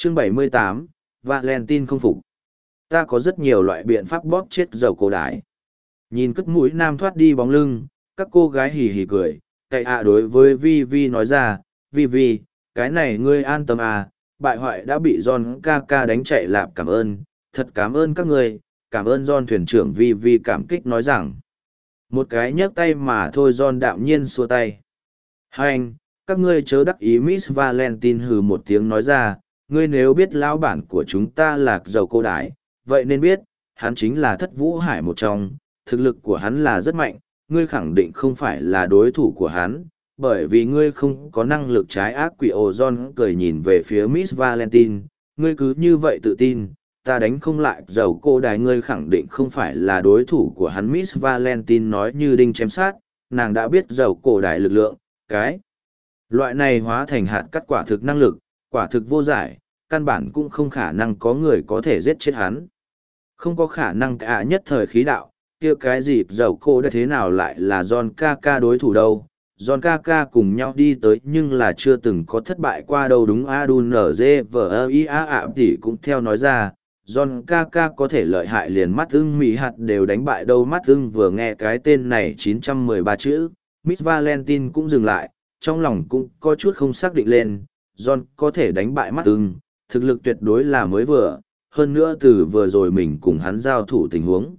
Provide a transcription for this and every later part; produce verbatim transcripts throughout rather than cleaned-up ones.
Chương bảy mươi tám, Valentine không phục. Ta có rất nhiều loại biện pháp bóp chết dầu cổ đái. Nhìn cất mũi nam thoát đi bóng lưng, các cô gái hì hì cười, cậy ạ đối với Vi Vi nói ra, Vi Vi, cái này ngươi an tâm à, bại hoại đã bị John ca ca đánh chạy lạp cảm ơn, thật cảm ơn các ngươi, cảm ơn John thuyền trưởng Vi Vi cảm kích nói rằng. Một cái nhấc tay mà thôi John đạm nhiên xua tay. Hai anh, các ngươi chớ đắc ý Miss Valentine hừ một tiếng nói ra, ngươi nếu biết lão bản của chúng ta là dầu cô đái, vậy nên biết, hắn chính là thất vũ hải một trong, thực lực của hắn là rất mạnh, ngươi khẳng định không phải là đối thủ của hắn, bởi vì ngươi không có năng lực trái ác quỷ ồ John cười nhìn về phía Miss Valentine, ngươi cứ như vậy tự tin, ta đánh không lại dầu cô đái ngươi khẳng định không phải là đối thủ của hắn Miss Valentine nói như đinh chém sát, nàng đã biết dầu cổ đái lực lượng, cái loại này hóa thành hạt cắt quả thực năng lực, quả thực vô giải, căn bản cũng không khả năng có người có thể giết chết hắn. Không có khả năng cả nhất thời khí đạo, kia cái gì dầu cô đã thế nào lại là John ca ca đối thủ đâu. John ca ca cùng nhau đi tới nhưng là chưa từng có thất bại qua đâu đúng Adun nở dê vờ i a ạ thì cũng theo nói ra, John ca ca có thể lợi hại liền mắt ưng mỹ hạt đều đánh bại đâu mắt ưng vừa nghe cái tên này chín trăm mười ba chữ, Miss Valentine cũng dừng lại, trong lòng cũng có chút không xác định lên, John có thể đánh bại mắt ưng, thực lực tuyệt đối là mới vừa, hơn nữa từ vừa rồi mình cùng hắn giao thủ tình huống.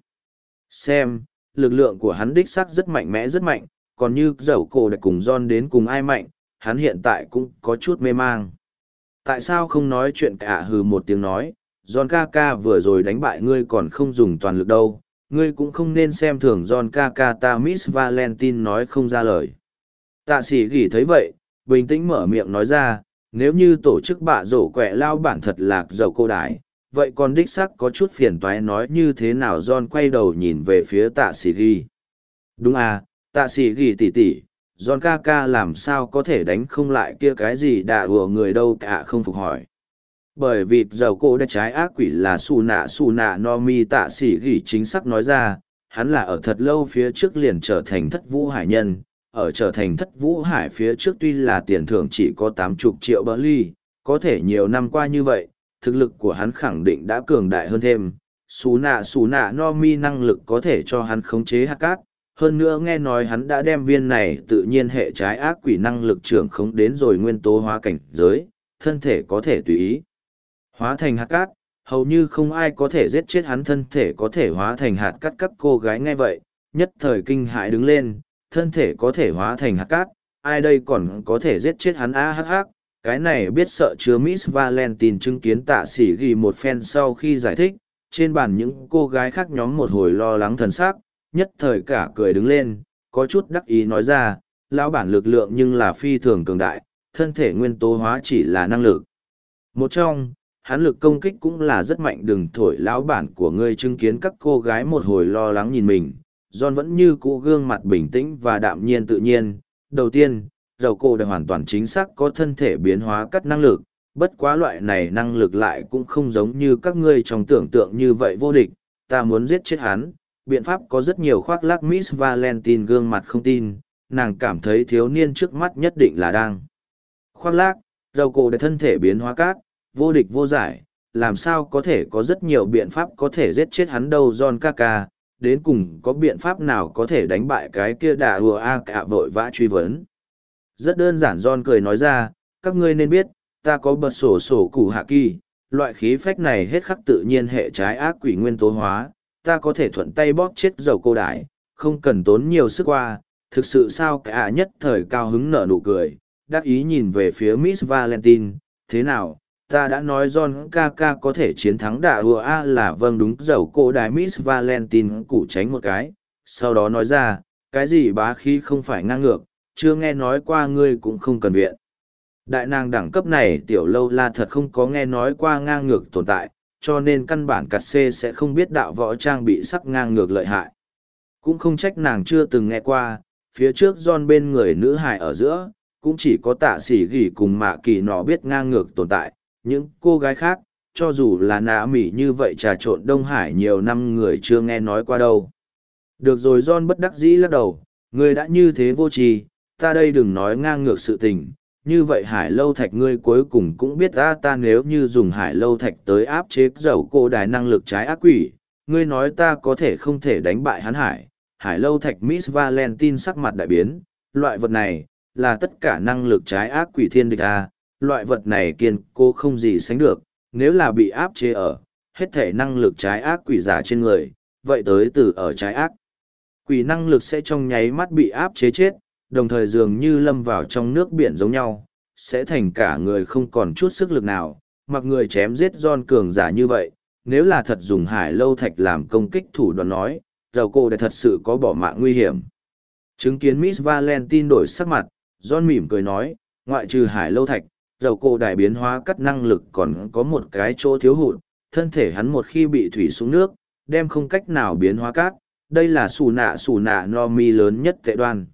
Xem, lực lượng của hắn đích xác rất mạnh mẽ rất mạnh, còn như dẫu cổ đã cùng John đến cùng ai mạnh, hắn hiện tại cũng có chút mê mang. Tại sao không nói chuyện cả hừ một tiếng nói, John ca ca vừa rồi đánh bại ngươi còn không dùng toàn lực đâu, ngươi cũng không nên xem thường John ca ca ta Miss Valentine nói không ra lời. Tạ sĩ gỉ thấy vậy, bình tĩnh mở miệng nói ra, nếu như tổ chức bạ rổ quẹ lao bản thật lạc dầu cô đái, vậy còn đích sắc có chút phiền toái nói như thế nào John quay đầu nhìn về phía tạ sĩ gỉ. Đúng à, tạ sĩ gỉ tỉ tỉ, John ca ca làm sao có thể đánh không lại kia cái gì đạ ùa người đâu cả không phục hỏi. Bởi vì dầu cô đã trái ác quỷ là xù nạ xù nạ no mi tạ sĩ gỉ chính xác nói ra, hắn là ở thật lâu phía trước liền trở thành thất vũ hải nhân. Ở trở thành thất vũ hải phía trước tuy là tiền thưởng chỉ có tám mươi triệu bờ ly, có thể nhiều năm qua như vậy, thực lực của hắn khẳng định đã cường đại hơn thêm. Xú nạ xú nạ no mi năng lực có thể cho hắn khống chế hạt cát, hơn nữa nghe nói hắn đã đem viên này tự nhiên hệ trái ác quỷ năng lực trưởng khống đến rồi nguyên tố hóa cảnh giới, thân thể có thể tùy ý hóa thành hạt cát, hầu như không ai có thể giết chết hắn thân thể có thể hóa thành hạt cát các cô gái nghe vậy, nhất thời kinh hãi đứng lên. Thân thể có thể hóa thành hạt cát, ai đây còn có thể giết chết hắn a hắc hắc, cái này biết sợ chưa Miss Valentine chứng kiến tạ sĩ ghi một phen sau khi giải thích, trên bàn những cô gái khác nhóm một hồi lo lắng thần sắc, nhất thời cả cười đứng lên, có chút đắc ý nói ra, lão bản lực lượng nhưng là phi thường cường đại, thân thể nguyên tố hóa chỉ là năng lực. Một trong, hắn lực công kích cũng là rất mạnh đừng thổi lão bản của ngươi chứng kiến các cô gái một hồi lo lắng nhìn mình. John vẫn như cũ gương mặt bình tĩnh và đạm nhiên tự nhiên. Đầu tiên, dầu cổ đã hoàn toàn chính xác có thân thể biến hóa cắt năng lực, bất quá loại này năng lực lại cũng không giống như các ngươi trong tưởng tượng như vậy vô địch. Ta muốn giết chết hắn, biện pháp có rất nhiều khoác lác Miss Valentine gương mặt không tin, nàng cảm thấy thiếu niên trước mắt nhất định là đang khoác lác, dầu cổ đã thân thể biến hóa cát, vô địch vô giải, làm sao có thể có rất nhiều biện pháp có thể giết chết hắn đâu John ca ca. Đến cùng có biện pháp nào có thể đánh bại cái kia đà hùa a cả vội vã truy vấn. Rất đơn giản John cười nói ra, các ngươi nên biết, ta có bật sổ sổ củ hạ kỳ, loại khí phách này hết khắc tự nhiên hệ trái ác quỷ nguyên tố hóa, ta có thể thuận tay bóp chết dầu cô đái, không cần tốn nhiều sức qua, thực sự sao cả nhất thời cao hứng nở nụ cười, đắc ý nhìn về phía Miss Valentine, thế nào? Ta đã nói John ca ca có thể chiến thắng đạ hùa a là vâng đúng dầu cô đái Miss Valentine củ tránh một cái, sau đó nói ra, cái gì bá khí không phải ngang ngược, chưa nghe nói qua ngươi cũng không cần viện. Đại nàng đẳng cấp này tiểu lâu la thật không có nghe nói qua ngang ngược tồn tại, cho nên căn bản cặt xê sẽ không biết đạo võ trang bị sắc ngang ngược lợi hại. Cũng không trách nàng chưa từng nghe qua, phía trước John bên người nữ hài ở giữa, cũng chỉ có tạ sĩ gỉ cùng mạ kỳ nọ biết ngang ngược tồn tại. Những cô gái khác, cho dù là nạ mỉ như vậy trà trộn Đông Hải nhiều năm người chưa nghe nói qua đâu. Được rồi John bất đắc dĩ lắc đầu, người đã như thế vô tri, ta đây đừng nói ngang ngược sự tình, như vậy hải lâu thạch ngươi cuối cùng cũng biết ta ta nếu như dùng hải lâu thạch tới áp chế dầu cô đài năng lực trái ác quỷ, ngươi nói ta có thể không thể đánh bại hắn hải. Hải lâu thạch Miss Valentine sắc mặt đại biến, loại vật này, là tất cả năng lực trái ác quỷ thiên địch a, loại vật này kiên cố không gì sánh được, nếu là bị áp chế ở, hết thể năng lực trái ác quỷ giả trên người, vậy tới từ ở trái ác. Quỷ năng lực sẽ trong nháy mắt bị áp chế chết, đồng thời dường như lâm vào trong nước biển giống nhau, sẽ thành cả người không còn chút sức lực nào, mặc người chém giết John cường giả như vậy, nếu là thật dùng hải lâu thạch làm công kích thủ đoạn nói, dầu cô đã thật sự có bỏ mạng nguy hiểm. Chứng kiến Miss Valentine đổi sắc mặt, John mỉm cười nói, ngoại trừ hải lâu thạch, dầu cô đại biến hóa cắt năng lực còn có một cái chỗ thiếu hụt, thân thể hắn một khi bị thủy xuống nước, đem không cách nào biến hóa cát, đây là xù nạ xù nạ no mi lớn nhất tệ đoan.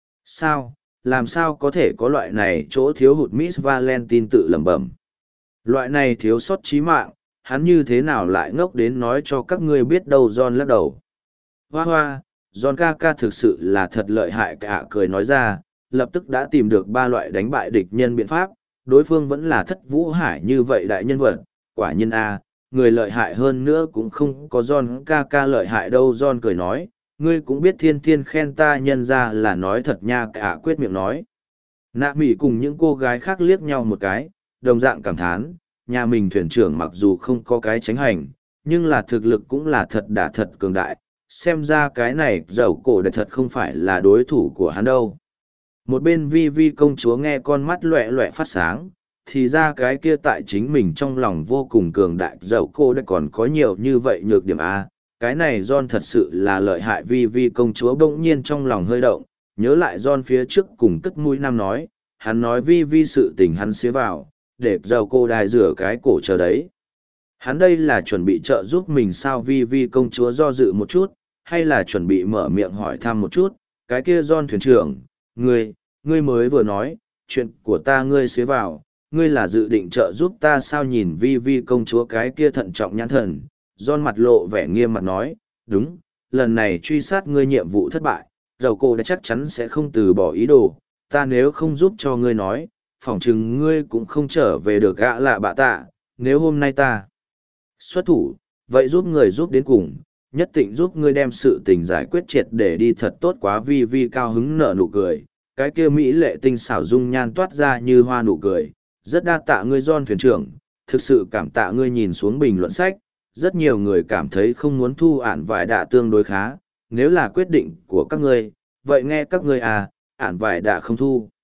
Sao, làm sao có thể có loại này chỗ thiếu hụt Miss Valentine tự lẩm bẩm. Loại này thiếu sót chí mạng, hắn như thế nào lại ngốc đến nói cho các ngươi biết đâu. John lắc đầu. Hoa hoa, John ca ca thực sự là thật lợi hại cả, cười nói ra, lập tức đã tìm được ba loại đánh bại địch nhân biện pháp, đối phương vẫn là thất vũ hải như vậy đại nhân vật, quả nhiên a, người lợi hại hơn nữa cũng không có John ca ca lợi hại đâu. John cười nói, ngươi cũng biết thiên thiên khen ta nhân ra là nói thật nha, cả quyết miệng nói. Nạ Mỹ cùng những cô gái khác liếc nhau một cái, đồng dạng cảm thán, nhà mình thuyền trưởng mặc dù không có cái tránh hành, nhưng là thực lực cũng là thật đả thật cường đại, xem ra cái này dầu cổ đại thật không phải là đối thủ của hắn đâu. Một bên vi vi công chúa nghe con mắt loẹ loẹ phát sáng, thì ra cái kia tại chính mình trong lòng vô cùng cường đại dầu cô đã còn có nhiều như vậy nhược điểm A, cái này John thật sự là lợi hại. Vi vi công chúa bỗng nhiên trong lòng hơi động, nhớ lại John phía trước cùng cất mũi năm nói, hắn nói vi vi sự tình hắn xế vào, để dầu cô đài rửa cái cổ chờ đấy. Hắn đây là chuẩn bị trợ giúp mình sao? Vi vi công chúa do dự một chút, hay là chuẩn bị mở miệng hỏi thăm một chút, cái kia John thuyền trưởng, ngươi, ngươi mới vừa nói, chuyện của ta ngươi xế vào, ngươi là dự định trợ giúp ta sao? Nhìn vi vi công chúa cái kia thận trọng nhãn thần, John mặt lộ vẻ nghiêm mặt nói, đúng, lần này truy sát ngươi nhiệm vụ thất bại, dầu cô đã chắc chắn sẽ không từ bỏ ý đồ, ta nếu không giúp cho ngươi nói, phỏng chừng ngươi cũng không trở về được gã lạ bạ tạ, nếu hôm nay ta xuất thủ, vậy giúp người giúp đến cùng, nhất định giúp ngươi đem sự tình giải quyết triệt để đi thật tốt quá. Vi vi cao hứng nở nụ cười, cái kia mỹ lệ tinh xảo dung nhan toát ra như hoa nụ cười, rất đa tạ ngươi John thuyền trưởng, thực sự cảm tạ ngươi. Nhìn xuống bình luận sách, rất nhiều người cảm thấy không muốn thu ản vải đạ tương đối khá, nếu là quyết định của các ngươi, vậy nghe các ngươi à, ản vải đạ không thu.